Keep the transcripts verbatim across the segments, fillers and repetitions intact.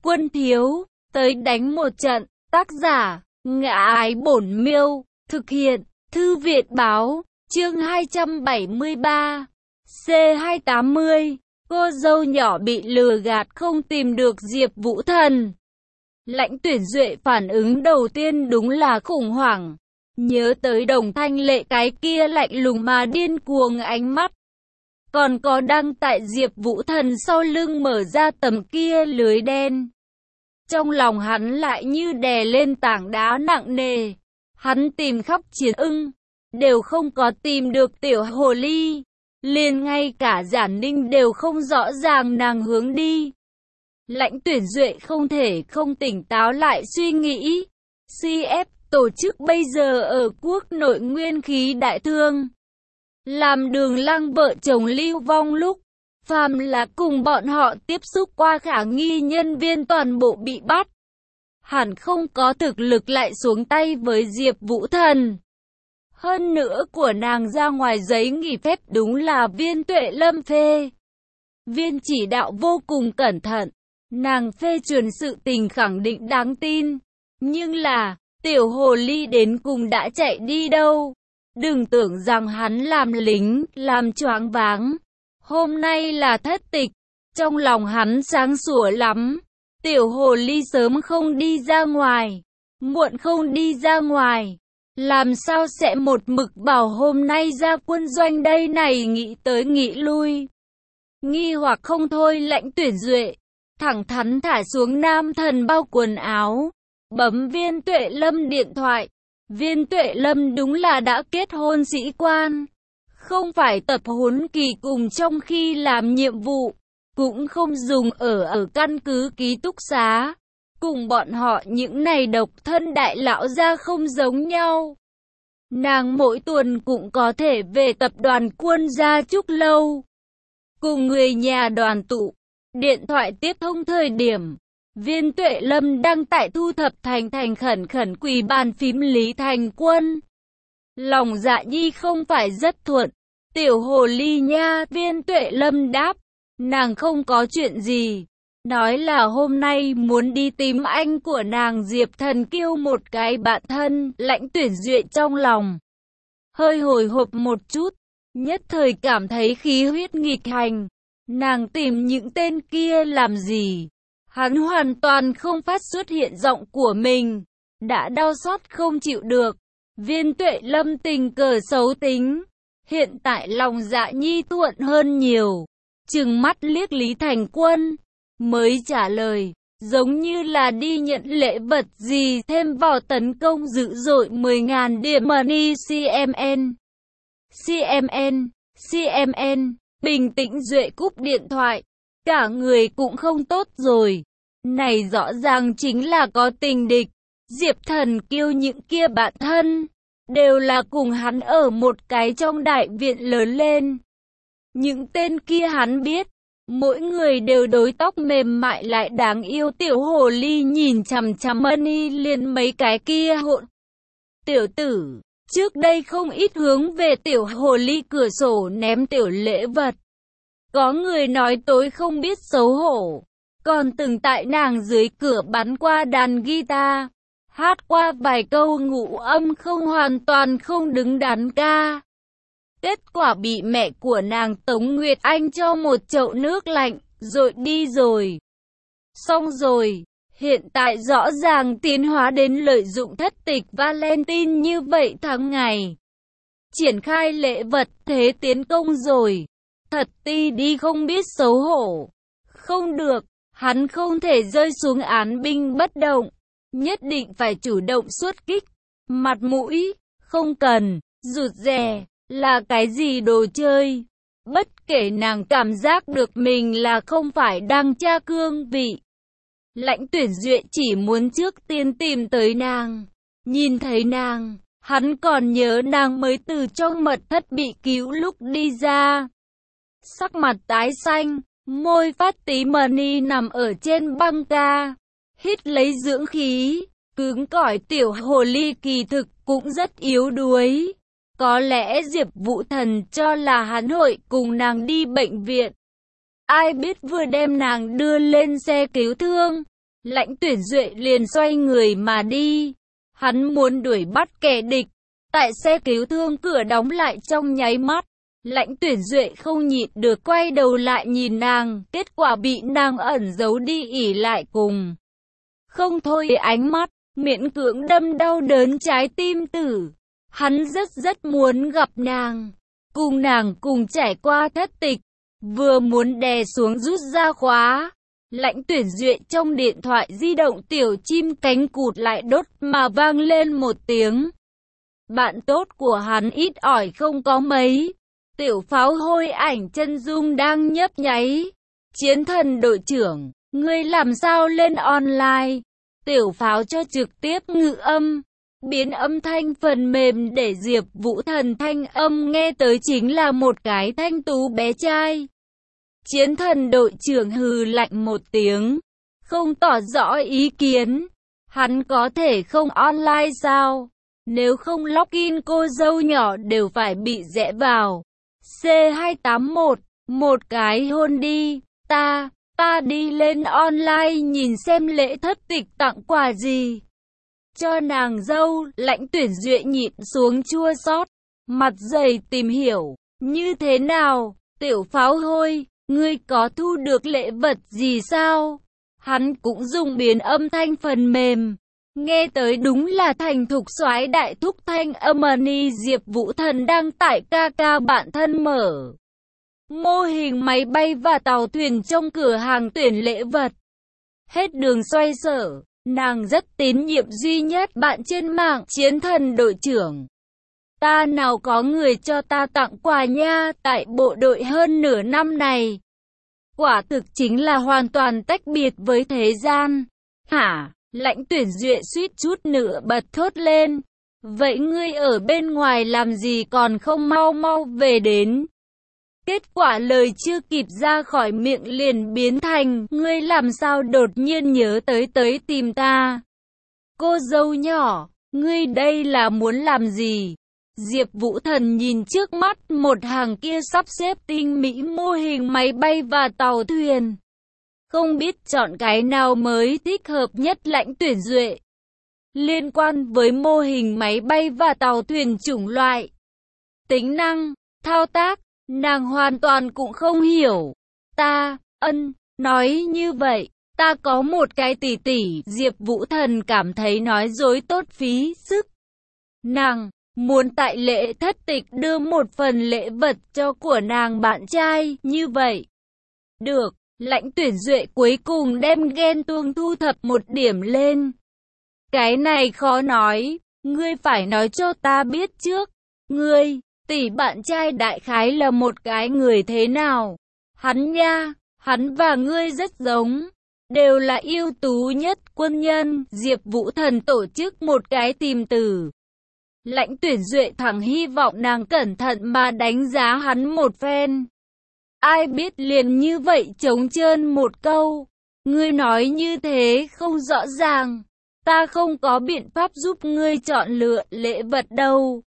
Quân thiếu, tới đánh một trận. Tác giả, Ngã Ái Bổn Miêu. Thực hiện, Thư Viện Báo. Chương hai trăm bảy mươi ba. C hai trăm tám mươi. Cô dâu nhỏ bị lừa gạt không tìm được Diệp Vũ Thần. Lãnh Tuyển Duệ phản ứng đầu tiên đúng là khủng hoảng. Nhớ tới Đồng Thanh Lệ cái kia lạnh lùng mà điên cuồng ánh mắt. Còn có đăng tại Diệp Vũ Thần sau lưng mở ra tấm kia lưới đen. Trong lòng hắn lại như đè lên tảng đá nặng nề. Hắn tìm khắp Chiến Ưng, đều không có tìm được tiểu hồ ly. Liền ngay cả Giản Ninh đều không rõ ràng nàng hướng đi. Lãnh Tuyển Duệ không thể không tỉnh táo lại suy nghĩ. xê ép tổ chức bây giờ ở quốc nội nguyên khí đại thương. Làm Đường Lăng vợ chồng lưu vong lúc, phàm là cùng bọn họ tiếp xúc qua khả nghi nhân viên toàn bộ bị bắt. Hẳn không có thực lực lại xuống tay với Diệp Vũ Thần. Hơn nữa của nàng ra ngoài giấy nghỉ phép đúng là Viên Tuệ Lâm phê. Viên chỉ đạo vô cùng cẩn thận. Nàng phê chuẩn sự tình khẳng định đáng tin. Nhưng là, tiểu hồ ly đến cùng đã chạy đi đâu? Đừng tưởng rằng hắn làm lính, làm choáng váng. Hôm nay là thất tịch. Trong lòng hắn sáng sủa lắm. Tiểu hồ ly sớm không đi ra ngoài, muộn không đi ra ngoài. Làm sao sẽ một mực bảo hôm nay ra quân doanh đây này, nghĩ tới nghĩ lui. Nghi hoặc không thôi Lãnh Tuyển Duệ, thẳng thắn thả xuống nam thần bao quần áo, bấm Viên Tuệ Lâm điện thoại. Viên Tuệ Lâm đúng là đã kết hôn sĩ quan, không phải tập huấn kỳ cùng trong khi làm nhiệm vụ, cũng không dùng ở ở căn cứ ký túc xá. Cùng bọn họ những này độc thân đại lão gia không giống nhau. Nàng mỗi tuần cũng có thể về tập đoàn Quân Gia Trúc Lâu, cùng người nhà đoàn tụ. Điện thoại tiếp thông thời điểm, Viên Tuệ Lâm đang tại thu thập thành thành khẩn khẩn quỳ bàn phím Lý Thành Quân. Lòng Dạ Nhi không phải rất thuận. Tiểu hồ ly nha, Viên Tuệ Lâm đáp. Nàng không có chuyện gì. Nói là hôm nay muốn đi tìm anh của nàng Diệp Thần Kiêu một cái bạn thân. Lãnh Tuyển Duệ trong lòng hơi hồi hộp một chút, nhất thời cảm thấy khí huyết nghịch hành. Nàng tìm những tên kia làm gì? Hắn hoàn toàn không phát xuất hiện giọng của mình, đã đau xót không chịu được. Viên Tuệ Lâm tình cờ xấu tính, hiện tại lòng Dạ Nhi thuận hơn nhiều. Trừng mắt liếc Lý Thành Quân, mới trả lời, giống như là đi nhận lễ vật gì, thêm vào tấn công dữ dội mười nghìn điểm money xê em en. xê em en, xê em en, bình tĩnh Duệ cúp điện thoại, cả người cũng không tốt rồi. Này rõ ràng chính là có tình địch. Diệp Thần Kiêu những kia bạn thân, đều là cùng hắn ở một cái trong đại viện lớn lên. Những tên kia hắn biết, mỗi người đều đối tóc mềm mại lại đáng yêu. Tiểu hồ ly nhìn chằm chằm Money liền mấy cái kia hỗn tiểu tử. Trước đây không ít hướng về tiểu hồ ly cửa sổ ném tiểu lễ vật. Có người nói tối không biết xấu hổ, còn từng tại nàng dưới cửa bắn qua đàn guitar, hát qua vài câu ngụ âm không hoàn toàn không đứng đắn ca. Kết quả bị mẹ của nàng Tống Nguyệt Anh cho một chậu nước lạnh, rồi đi rồi. Xong rồi, hiện tại rõ ràng tiến hóa đến lợi dụng thất tịch Valentine như vậy tháng ngày. Triển khai lễ vật thế tiến công rồi. Thật ti đi không biết xấu hổ. Không được, hắn không thể rơi xuống án binh bất động. Nhất định phải chủ động xuất kích. Mặt mũi, không cần, rụt rè. Là cái gì đồ chơi? Bất kể nàng cảm giác được mình là không phải đang tra cương vị. Lãnh Tuyển Duệ chỉ muốn trước tiên tìm tới nàng. Nhìn thấy nàng, hắn còn nhớ nàng mới từ trong mật thất bị cứu lúc đi ra. Sắc mặt tái xanh, môi phát tí Money nằm ở trên băng ca, hít lấy dưỡng khí. Cứng cỏi tiểu hồ ly kỳ thực cũng rất yếu đuối. Có lẽ Diệp Vũ Thần cho là hắn hội cùng nàng đi bệnh viện. Ai biết vừa đem nàng đưa lên xe cứu thương, Lãnh Tuyển Duệ liền xoay người mà đi. Hắn muốn đuổi bắt kẻ địch. Tại xe cứu thương cửa đóng lại trong nháy mắt. Lãnh Tuyển Duệ không nhịn được quay đầu lại nhìn nàng. Kết quả bị nàng ẩn giấu đi ỉ lại cùng. Không thôi ánh mắt, miễn cưỡng đâm đau đớn trái tim tử. Hắn rất rất muốn gặp nàng. Cùng nàng cùng trải qua thất tịch. Vừa muốn đè xuống rút ra khóa. Lãnh Tuyển Duệ trong điện thoại di động tiểu chim cánh cụt lại đốt mà vang lên một tiếng. Bạn tốt của hắn ít ỏi không có mấy. Tiểu pháo hôi ảnh chân dung đang nhấp nháy. Chiến thần đội trưởng, ngươi làm sao lên online? Tiểu pháo cho trực tiếp ngữ âm. Biến âm thanh phần mềm để Diệp Vũ Thần thanh âm nghe tới chính là một cái thanh tú bé trai. Chiến thần đội trưởng hừ lạnh một tiếng, không tỏ rõ ý kiến. Hắn có thể không online sao? Nếu không login cô dâu nhỏ đều phải bị rẽ vào. C hai tám một, một cái hôn đi, ta, ta đi lên online nhìn xem lễ thất tịch tặng quà gì. Cho nàng dâu, Lãnh Tuyển Duệ nhịn xuống chua xót, mặt dày tìm hiểu, như thế nào, tiểu pháo hôi, ngươi có thu được lễ vật gì sao? Hắn cũng dùng biến âm thanh phần mềm, nghe tới đúng là thành thục soái đại thúc thanh âm ni. Diệp Vũ Thần đang tại ca ca bạn thân mở mô hình máy bay và tàu thuyền trong cửa hàng tuyển lễ vật. Hết đường xoay sở. Nàng rất tín nhiệm duy nhất bạn trên mạng, chiến thần đội trưởng. Ta nào có người cho ta tặng quà nha, tại bộ đội hơn nửa năm này. Quả thực chính là hoàn toàn tách biệt với thế gian. Hả? Lãnh Tuyển Duệ suýt chút nữa bật thốt lên. Vậy ngươi ở bên ngoài làm gì còn không mau mau về đến? Kết quả lời chưa kịp ra khỏi miệng liền biến thành, ngươi làm sao đột nhiên nhớ tới tới tìm ta? Cô dâu nhỏ, ngươi đây là muốn làm gì? Diệp Vũ Thần nhìn trước mắt một hàng kia sắp xếp tinh mỹ mô hình máy bay và tàu thuyền. Không biết chọn cái nào mới thích hợp nhất. Lãnh Tuyển Duệ. Liên quan với mô hình máy bay và tàu thuyền chủng loại, tính năng, thao tác, nàng hoàn toàn cũng không hiểu. Ta, ân, nói như vậy, ta có một cái tỷ tỷ. Diệp Vũ Thần cảm thấy nói dối tốt phí sức. Nàng muốn tại lễ thất tịch đưa một phần lễ vật cho của nàng bạn trai, như vậy. Được, Lãnh Tuyển Duệ cuối cùng đem ghen tuông thu thập một điểm lên. Cái này khó nói, ngươi phải nói cho ta biết trước. Ngươi, tỷ bạn trai đại khái là một cái người thế nào? Hắn nha, hắn và ngươi rất giống, đều là ưu tú nhất quân nhân. Diệp Vũ Thần tổ chức một cái tìm từ. Lãnh Tuyển Duệ thẳng hy vọng nàng cẩn thận mà đánh giá hắn một phen. Ai biết liền như vậy trống trơn một câu. Ngươi nói như thế không rõ ràng. Ta không có biện pháp giúp ngươi chọn lựa lễ vật đâu.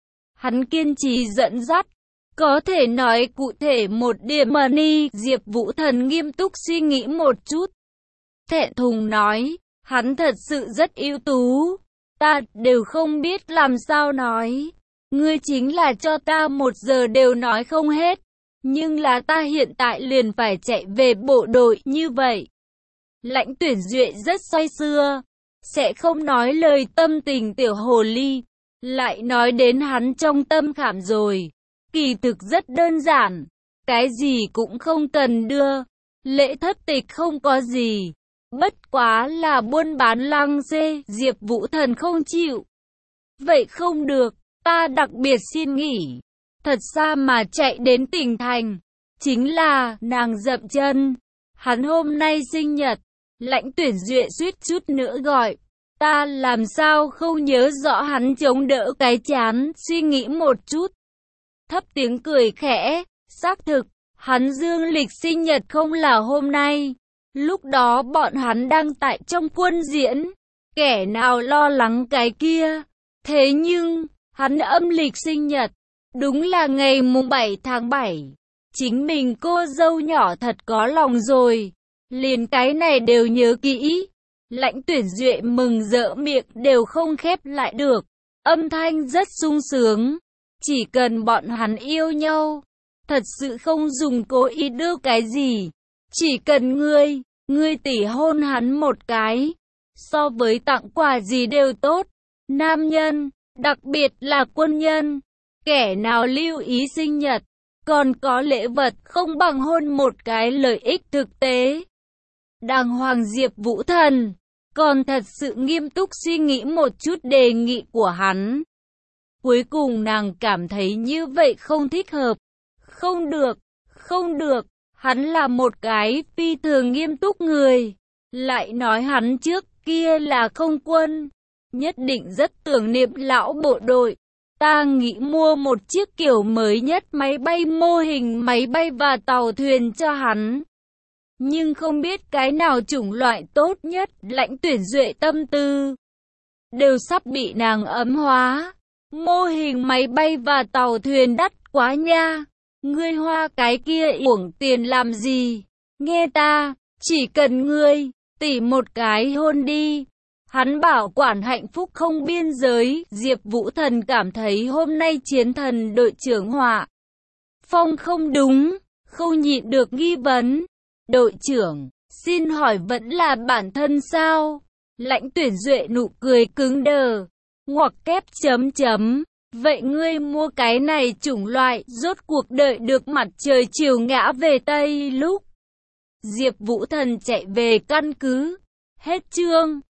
Hắn kiên trì dẫn dắt. Có thể nói cụ thể một điểm mà ni. Diệp Vũ Thần nghiêm túc suy nghĩ một chút. Thẹn thùng nói, hắn thật sự rất ưu tú. Ta đều không biết làm sao nói. Ngươi chính là cho ta một giờ đều nói không hết. Nhưng là ta hiện tại liền phải chạy về bộ đội như vậy. Lãnh Tuyển Duệ rất say sưa. Sẽ không nói lời tâm tình tiểu hồ ly. Lại nói đến hắn trong tâm khảm rồi. Kỳ thực rất đơn giản. Cái gì cũng không cần đưa. Lễ thất tịch không có gì. Bất quá là buôn bán lăng xê. Diệp Vũ Thần không chịu. Vậy không được. Ta đặc biệt xin nghỉ. Thật xa mà chạy đến tỉnh thành. Chính là nàng dậm chân. Hắn hôm nay sinh nhật. Lãnh Tuyển Duệ suýt chút nữa gọi. Ta làm sao không nhớ rõ. Hắn chống đỡ cái chán, suy nghĩ một chút. Thấp tiếng cười khẽ. Xác thực, hắn dương lịch sinh nhật không là hôm nay. Lúc đó bọn hắn đang tại trong quân diễn. Kẻ nào lo lắng cái kia. Thế nhưng, hắn âm lịch sinh nhật. Đúng là ngày mùng bảy tháng bảy. Chính mình cô dâu nhỏ thật có lòng rồi. Liền cái này đều nhớ kỹ. Lãnh Tuyển Duệ mừng rỡ miệng đều không khép lại được. Âm thanh rất sung sướng. Chỉ cần bọn hắn yêu nhau, thật sự không dùng cố ý đưa cái gì. Chỉ cần ngươi, ngươi tỉ hôn hắn một cái, so với tặng quà gì đều tốt. Nam nhân, đặc biệt là quân nhân, kẻ nào lưu ý sinh nhật, còn có lễ vật không bằng hôn một cái lợi ích thực tế. Đàng hoàng Diệp Vũ Thần còn thật sự nghiêm túc suy nghĩ một chút đề nghị của hắn. Cuối cùng nàng cảm thấy như vậy không thích hợp. Không được, không được, hắn là một cái phi thường nghiêm túc người. Lại nói hắn trước kia là không quân, nhất định rất tưởng niệm lão bộ đội. Ta nghĩ mua một chiếc kiểu mới nhất máy bay, mô hình máy bay và tàu thuyền cho hắn. Nhưng không biết cái nào chủng loại tốt nhất. Lãnh Tuyển Duệ tâm tư đều sắp bị nàng ấm hóa. Mô hình máy bay và tàu thuyền đắt quá nha. Ngươi hoa cái kia uổng tiền làm gì? Nghe ta, chỉ cần ngươi tỉ một cái hôn đi, hắn bảo quản hạnh phúc không biên giới. Diệp Vũ Thần cảm thấy hôm nay chiến thần đội trưởng Hỏa Phong không đúng, không nhịn được nghi vấn. Đội trưởng, xin hỏi vẫn là bản thân sao? Lãnh Tuyển Duệ nụ cười cứng đờ, ngoặc kép chấm chấm. Vậy ngươi mua cái này chủng loại, rốt cuộc đợi được mặt trời chiều ngã về Tây lúc Diệp Vũ Thần chạy về căn cứ. Hết chương.